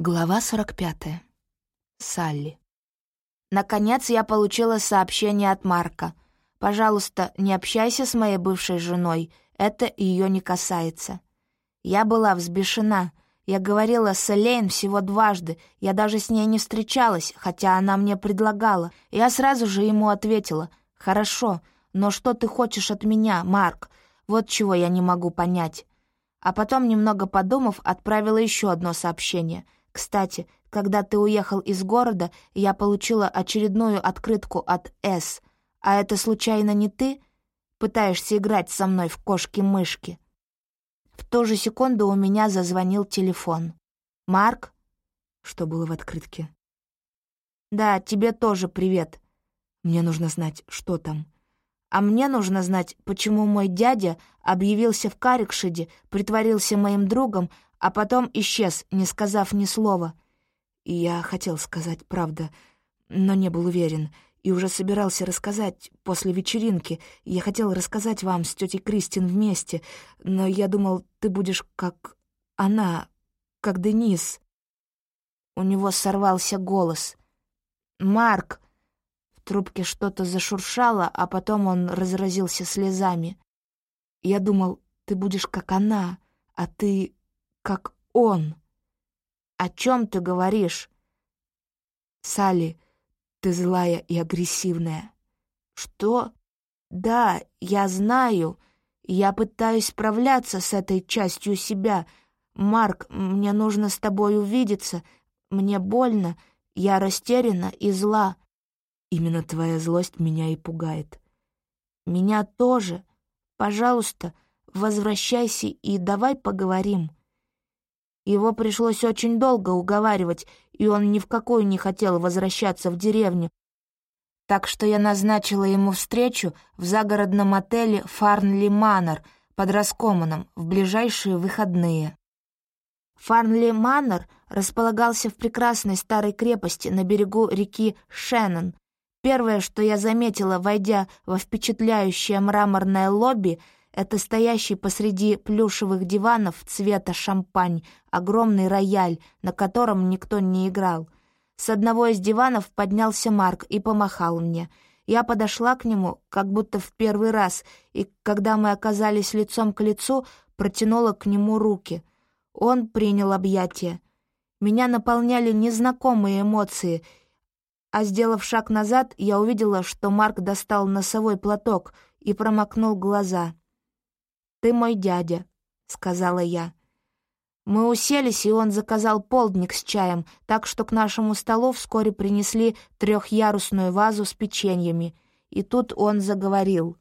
Глава 45. Салли. Наконец я получила сообщение от Марка. «Пожалуйста, не общайся с моей бывшей женой, это ее не касается». Я была взбешена. Я говорила с Элейн всего дважды, я даже с ней не встречалась, хотя она мне предлагала. Я сразу же ему ответила: «Хорошо, но что ты хочешь от меня, Марк? Вот чего я не могу понять». А потом, немного подумав, отправила еще одно сообщение. «Кстати, когда ты уехал из города, я получила очередную открытку от С. А это случайно не ты? Пытаешься играть со мной в кошки-мышки?» В ту же секунду у меня зазвонил телефон. «Марк?» Что было в открытке? «Да, тебе тоже привет. Мне нужно знать, что там». А мне нужно знать, почему мой дядя объявился в Карикшеде, притворился моим другом, а потом исчез, не сказав ни слова. И я хотел сказать, правда, но не был уверен, и уже собирался рассказать после вечеринки. Я хотел рассказать вам с тетей Кристин вместе, но я думал, ты будешь как она, как Денис. У него сорвался голос. «Марк!» В трубке что-то зашуршало, а потом он разразился слезами. «Я думал, ты будешь как она, а ты как он». «О чем ты говоришь?» «Салли, ты злая и агрессивная». «Что?» «Да, я знаю. Я пытаюсь справляться с этой частью себя. Марк, мне нужно с тобой увидеться. Мне больно, я растеряна и зла». «Именно твоя злость меня и пугает». «Меня тоже. Пожалуйста, возвращайся и давай поговорим». Его пришлось очень долго уговаривать, и он ни в какую не хотел возвращаться в деревню. Так что я назначила ему встречу в загородном отеле «Фарнли Манор» под Раскоманом в ближайшие выходные. Фарнли Манор располагался в прекрасной старой крепости на берегу реки Шеннон. Первое, что я заметила, войдя во впечатляющее мраморное лобби, это стоящий посреди плюшевых диванов цвета шампань огромный рояль, на котором никто не играл. С одного из диванов поднялся Марк и помахал мне. Я подошла к нему, как будто в первый раз, и, когда мы оказались лицом к лицу, протянула к нему руки. Он принял объятия. Меня наполняли незнакомые эмоции, а, сделав шаг назад, я увидела, что Марк достал носовой платок и промокнул глаза. «Ты мой дядя», — сказала я. Мы уселись, и он заказал полдник с чаем, так что к нашему столу вскоре принесли 3-ярусную вазу с печеньями. И тут он заговорил.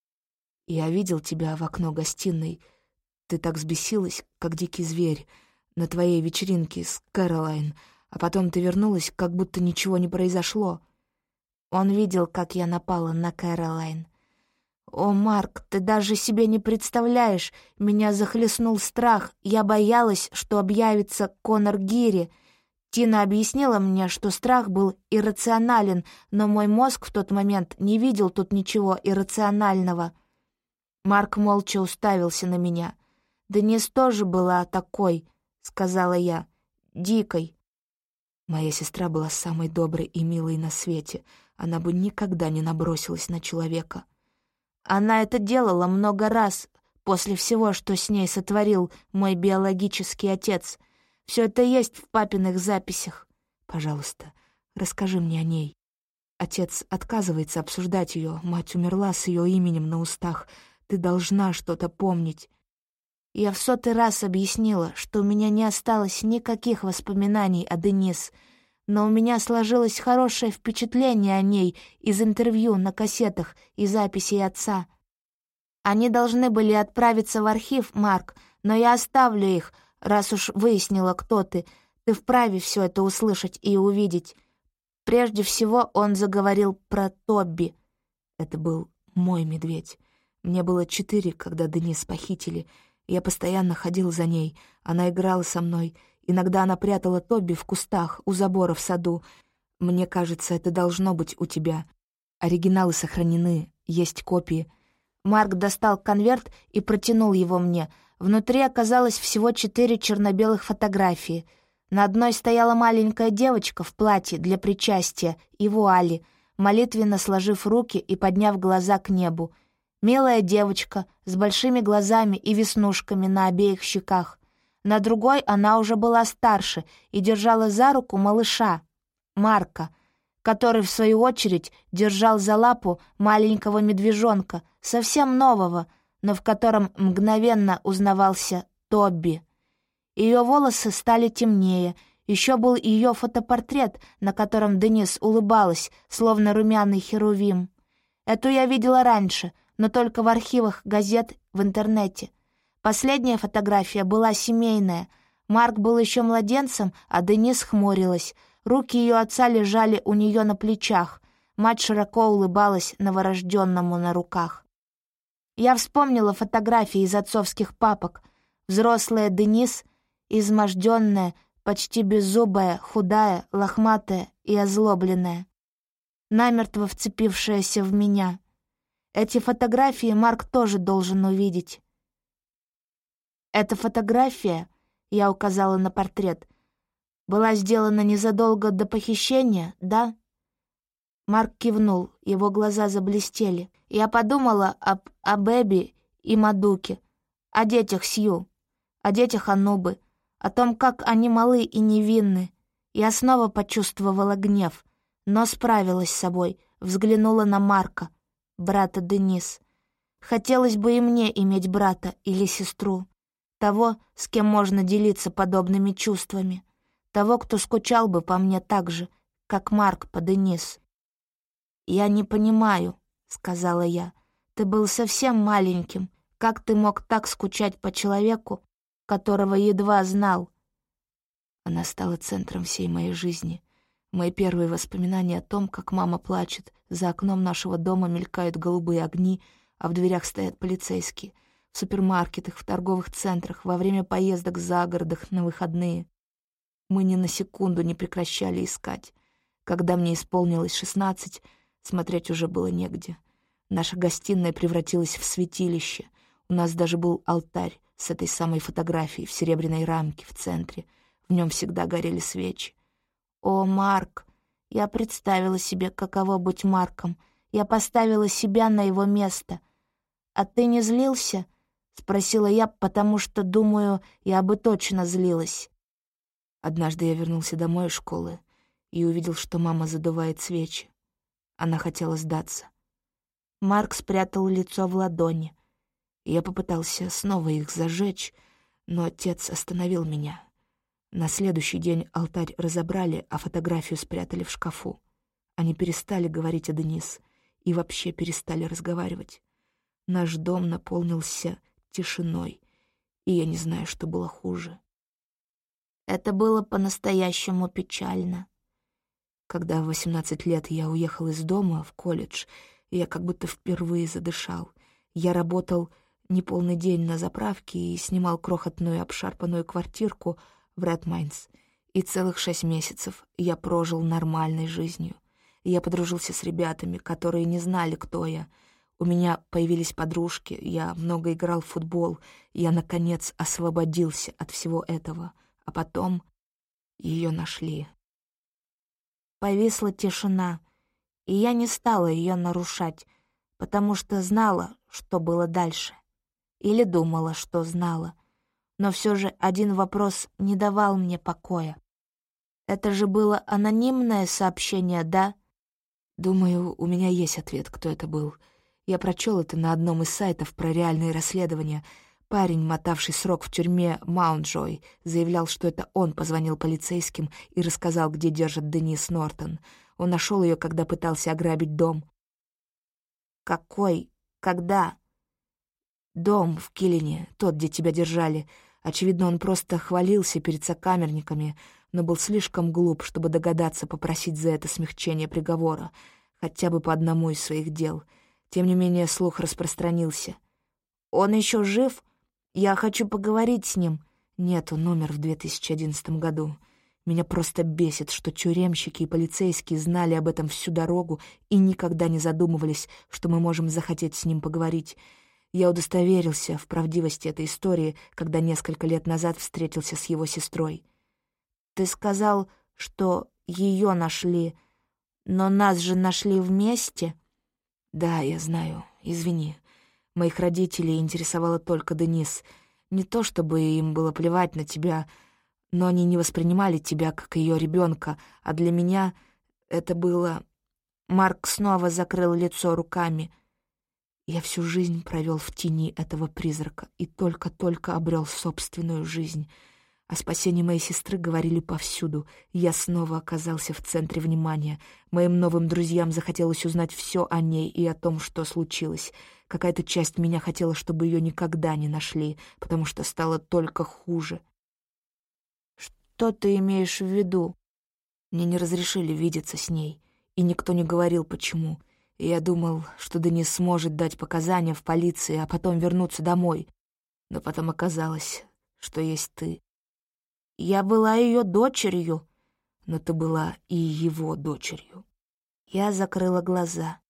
«Я видел тебя в окно гостиной. Ты так взбесилась, как дикий зверь, на твоей вечеринке с Кэролайн, а потом ты вернулась, как будто ничего не произошло». Он видел, как я напала на Кэролайн. «О, Марк, ты даже себе не представляешь, меня захлестнул страх, я боялась, что объявится Конор Гири. Тина объяснила мне, что страх был иррационален, но мой мозг в тот момент не видел тут ничего иррационального». Марк молча уставился на меня. «Денис тоже была такой», — сказала я, — «дикой». Моя сестра была самой доброй и милой на свете, она бы никогда не набросилась на человека. Она это делала много раз после всего, что с ней сотворил мой биологический отец. Все это есть в папиных записях. Пожалуйста, расскажи мне о ней. Отец отказывается обсуждать ее, мать умерла с ее именем на устах. Ты должна что-то помнить». Я в 100-й раз объяснила, что у меня не осталось никаких воспоминаний о Денис, но у меня сложилось хорошее впечатление о ней из интервью на кассетах и записей отца. Они должны были отправиться в архив, Марк, но я оставлю их, раз уж выяснила, кто ты. Ты вправе все это услышать и увидеть. Прежде всего он заговорил про Тобби. Это был мой медведь. Мне было 4, когда Денис похитили. Я постоянно ходил за ней, она играла со мной. Иногда она прятала Тобби в кустах у забора в саду. Мне кажется, это должно быть у тебя. Оригиналы сохранены, есть копии. Марк достал конверт и протянул его мне. Внутри оказалось всего 4 черно-белых фотографии. На одной стояла маленькая девочка в платье для причастия и вуали, молитвенно сложив руки и подняв глаза к небу. Милая девочка с большими глазами и веснушками на обеих щеках. На другой она уже была старше и держала за руку малыша, Марка, который, в свою очередь, держал за лапу маленького медвежонка, совсем нового, но в котором мгновенно узнавался Тобби. Ее волосы стали темнее, еще был ее фотопортрет, на котором Денис улыбалась, словно румяный херувим. Эту я видела раньше, но только в архивах газет в интернете. Последняя фотография была семейная. Марк был еще младенцем, а Денис хмурилась. Руки ее отца лежали у нее на плечах. Мать широко улыбалась новорожденному на руках. Я вспомнила фотографии из отцовских папок. Взрослая Денис, изможденная, почти беззубая, худая, лохматая и озлобленная, намертво вцепившаяся в меня. Эти фотографии Марк тоже должен увидеть. Эта фотография, я указала на портрет, была сделана незадолго до похищения, да? Марк кивнул, его глаза заблестели. Я подумала об Эбби и Мадуке, о детях Сью, о детях Анубы, о том, как они малы и невинны. Я снова почувствовала гнев, но справилась с собой, взглянула на Марка, брата Денис. Хотелось бы и мне иметь брата или сестру, того, с кем можно делиться подобными чувствами, того, кто скучал бы по мне так же, как Марк по Денис. «Я не понимаю», — сказала я, — «ты был совсем маленьким. Как ты мог так скучать по человеку, которого едва знал?» Она стала центром всей моей жизни. Мои первые воспоминания о том, как мама плачет, за окном нашего дома мелькают голубые огни, а в дверях стоят полицейские, в супермаркетах, в торговых центрах, во время поездок за городах на выходные. Мы ни на секунду не прекращали искать. Когда мне исполнилось 16, смотреть уже было негде. Наша гостиная превратилась в святилище. У нас даже был алтарь с этой самой фотографией в серебряной рамке в центре. В нем всегда горели свечи. «О, Марк!» Я представила себе, каково быть Марком. Я поставила себя на его место. «А ты не злился?» — спросила я, потому что, думаю, я бы точно злилась. Однажды я вернулся домой из школы и увидел, что мама задувает свечи. Она хотела сдаться. Марк спрятал лицо в ладони. Я попытался снова их зажечь, но отец остановил меня. На следующий день алтарь разобрали, а фотографию спрятали в шкафу. Они перестали говорить о Денис и вообще перестали разговаривать. Наш дом наполнился тишиной, и я не знаю, что было хуже. Это было по-настоящему печально. Когда в 18 лет я уехал из дома в колледж, я как будто впервые задышал. Я работал неполный день на заправке и снимал крохотную обшарпанную квартирку в Редмайнс. И целых 6 месяцев я прожил нормальной жизнью. Я подружился с ребятами, которые не знали, кто я. У меня появились подружки, я много играл в футбол. Я, наконец, освободился от всего этого. А потом ее нашли. Повисла тишина, и я не стала ее нарушать, потому что знала, что было дальше. Или думала, что знала. Но все же один вопрос не давал мне покоя. Это же было анонимное сообщение, да? Думаю, у меня есть ответ, кто это был. Я прочел это на одном из сайтов про реальные расследования. Парень, мотавший срок в тюрьме Маунтджой, заявлял, что это он позвонил полицейским и рассказал, где держат Денис Нортон. Он нашел ее, когда пытался ограбить дом. «Какой? Когда?» «Дом в Киллине, тот, где тебя держали. Очевидно, он просто хвалился перед сокамерниками, но был слишком глуп, чтобы догадаться попросить за это смягчение приговора, хотя бы по одному из своих дел. Тем не менее, слух распространился. «Он еще жив? Я хочу поговорить с ним». «Нет, он умер в 2011 году. Меня просто бесит, что тюремщики и полицейские знали об этом всю дорогу и никогда не задумывались, что мы можем захотеть с ним поговорить. Я удостоверился в правдивости этой истории, когда несколько лет назад встретился с его сестрой». ты сказал, что ее нашли, но нас же нашли вместе?» «Да, я знаю. Извини. Моих родителей интересовала только Денис. Не то чтобы им было плевать на тебя, но они не воспринимали тебя как ее ребенка, а для меня это было...» Марк снова закрыл лицо руками. «Я всю жизнь провел в тени этого призрака и только-только обрел собственную жизнь. О спасении моей сестры говорили повсюду. Я снова оказался в центре внимания. Моим новым друзьям захотелось узнать все о ней и о том, что случилось. Какая-то часть меня хотела, чтобы ее никогда не нашли, потому что стало только хуже». «Что ты имеешь в виду?» Мне не разрешили видеться с ней, и никто не говорил, почему. И я думал, что Денис сможет дать показания в полиции, а потом вернуться домой. Но потом оказалось, что есть ты. «Я была ее дочерью». Но ты была и его дочерью. Я закрыла глаза.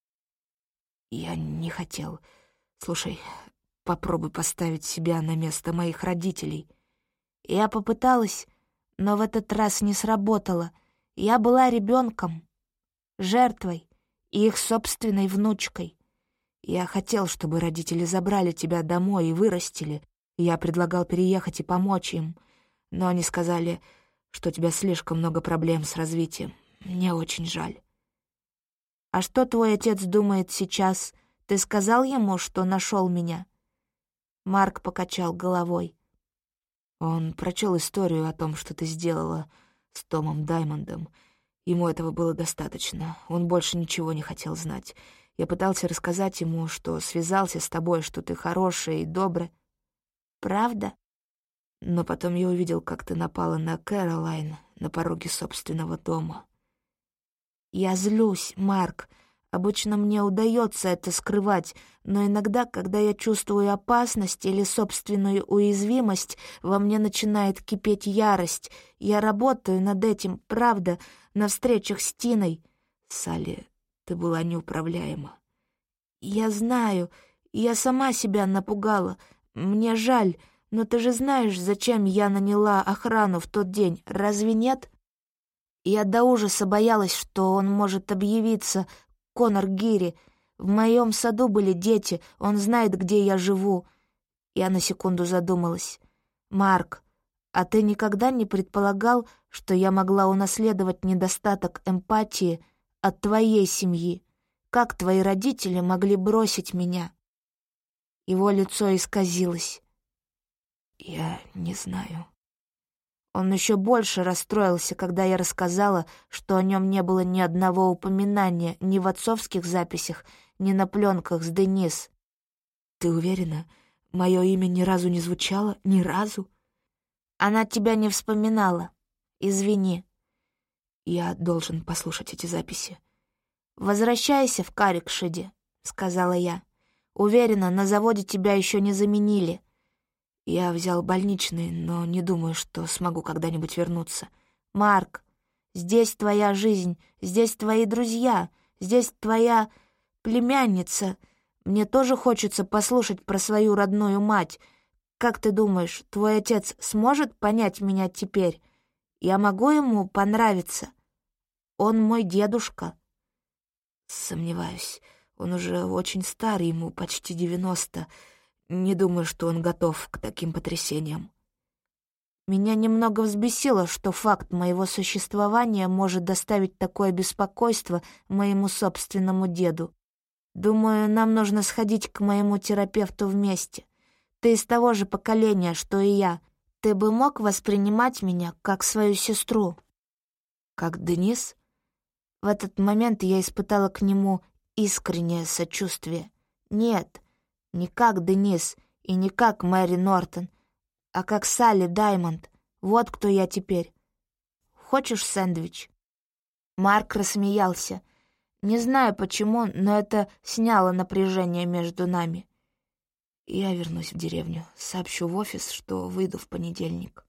Я не хотел. Слушай, попробуй поставить себя на место моих родителей. Я попыталась, но в этот раз не сработало. Я была ребенком, жертвой и их собственной внучкой. Я хотел, чтобы родители забрали тебя домой и вырастили. Я предлагал переехать и помочь им, но они сказали, что у тебя слишком много проблем с развитием. Мне очень жаль. «А что твой отец думает сейчас? Ты сказал ему, что нашел меня?» Марк покачал головой. Он прочел историю о том, что ты сделала с Томом Даймондом. Ему этого было достаточно. Он больше ничего не хотел знать. Я пытался рассказать ему, что связался с тобой, что ты хорошая и добрая. «Правда?» Но потом я увидел, как ты напала на Кэролайн на пороге собственного дома. «Я злюсь, Марк. Обычно мне удается это скрывать, но иногда, когда я чувствую опасность или собственную уязвимость, во мне начинает кипеть ярость. Я работаю над этим, правда, на встречах с Тиной». «Салли, ты была неуправляема». «Я знаю, я сама себя напугала. Мне жаль, но ты же знаешь, зачем я наняла охрану в тот день, разве нет?» Я до ужаса боялась, что он может объявиться, Конор Гири. В моем саду были дети, он знает, где я живу. Я на секунду задумалась. «Марк, а ты никогда не предполагал, что я могла унаследовать недостаток эмпатии от твоей семьи? Как твои родители могли бросить меня?» Его лицо исказилось. «Я не знаю». Он еще больше расстроился, когда я рассказала, что о нем не было ни одного упоминания ни в отцовских записях, ни на пленках с Денис. «Ты уверена? Мое имя ни разу не звучало? Ни разу?» «Она тебя не вспоминала. Извини». «Я должен послушать эти записи». «Возвращайся в Каррикшеде», — сказала я. «Уверена, на заводе тебя еще не заменили». «Я взял больничный, но не думаю, что смогу когда-нибудь вернуться». «Марк, здесь твоя жизнь, здесь твои друзья, здесь твоя племянница. Мне тоже хочется послушать про свою родную мать. Как ты думаешь, твой отец сможет понять меня теперь? Я могу ему понравиться? Он мой дедушка». «Сомневаюсь. Он уже очень старый, ему почти 90. Не думаю, что он готов к таким потрясениям». Меня немного взбесило, что факт моего существования может доставить такое беспокойство моему собственному деду. «Думаю, нам нужно сходить к моему терапевту вместе. Ты из того же поколения, что и я. Ты бы мог воспринимать меня как свою сестру?» «Как Денис?» В этот момент я испытала к нему искреннее сочувствие. Нет, не как Денис и не как Мэри Нортон, а как Салли Даймонд. Вот кто я теперь. Хочешь сэндвич?» Марк рассмеялся. Не знаю почему, но это сняло напряжение между нами. «Я вернусь в деревню, сообщу в офис, что выйду в понедельник».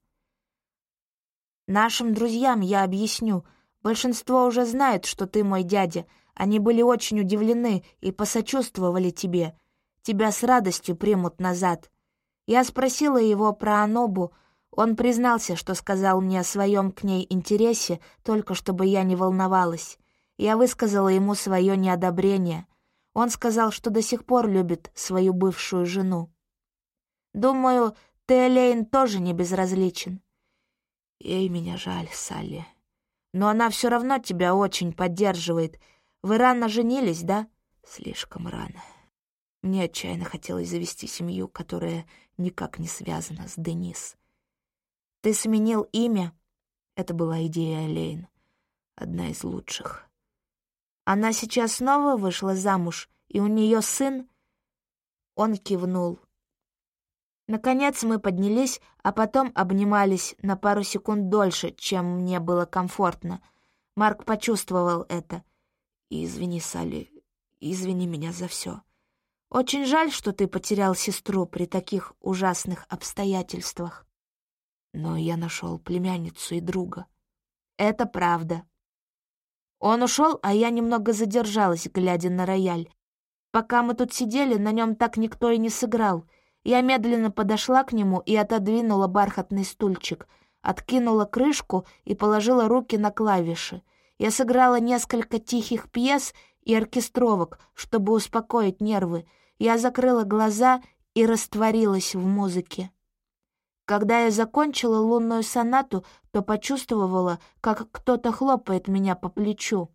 «Нашим друзьям я объясню. Большинство уже знает, что ты мой дядя. Они были очень удивлены и посочувствовали тебе. Тебя с радостью примут назад». Я спросила его про Анобу. Он признался, что сказал мне о своем к ней интересе, только чтобы я не волновалась. Я высказала ему свое неодобрение. Он сказал, что до сих пор любит свою бывшую жену. Думаю, ты, Элейн, тоже не безразличен. Ей меня жаль, Салли. Но она все равно тебя очень поддерживает. Вы рано женились, да? Слишком рано. Мне отчаянно хотелось завести семью, которая никак не связана с Денис. Ты сменил имя? Это была идея Элейн. Одна из лучших. Она сейчас снова вышла замуж, и у нее сын? Он кивнул. Наконец мы поднялись, а потом обнимались на пару секунд дольше, чем мне было комфортно. Марк почувствовал это. Извини, Салли, извини меня за все. Очень жаль, что ты потерял сестру при таких ужасных обстоятельствах. Но я нашел племянницу и друга. Это правда. Он ушел, а я немного задержалась, глядя на рояль. Пока мы тут сидели, на нем так никто и не сыграл. Я медленно подошла к нему и отодвинула бархатный стульчик, откинула крышку и положила руки на клавиши. Я сыграла несколько тихих пьес и оркестровок, чтобы успокоить нервы. Я закрыла глаза и растворилась в музыке. Когда я закончила лунную сонату, то почувствовала, как кто-то хлопает меня по плечу.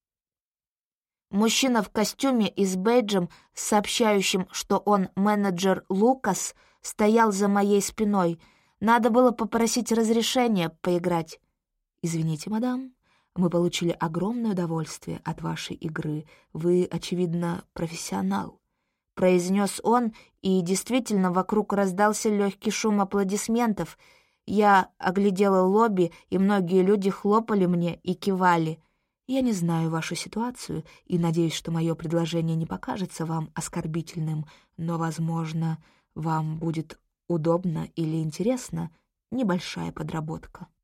Мужчина в костюме и с бейджем, сообщающим, что он менеджер Лукас, стоял за моей спиной. Надо было попросить разрешения поиграть. «Извините, мадам, мы получили огромное удовольствие от вашей игры. Вы, очевидно, профессионал», — произнес он, и действительно вокруг раздался легкий шум аплодисментов. Я оглядела лобби, и многие люди хлопали мне и кивали. «Я не знаю вашу ситуацию и надеюсь, что мое предложение не покажется вам оскорбительным, но, возможно, вам будет удобно или интересно небольшая подработка».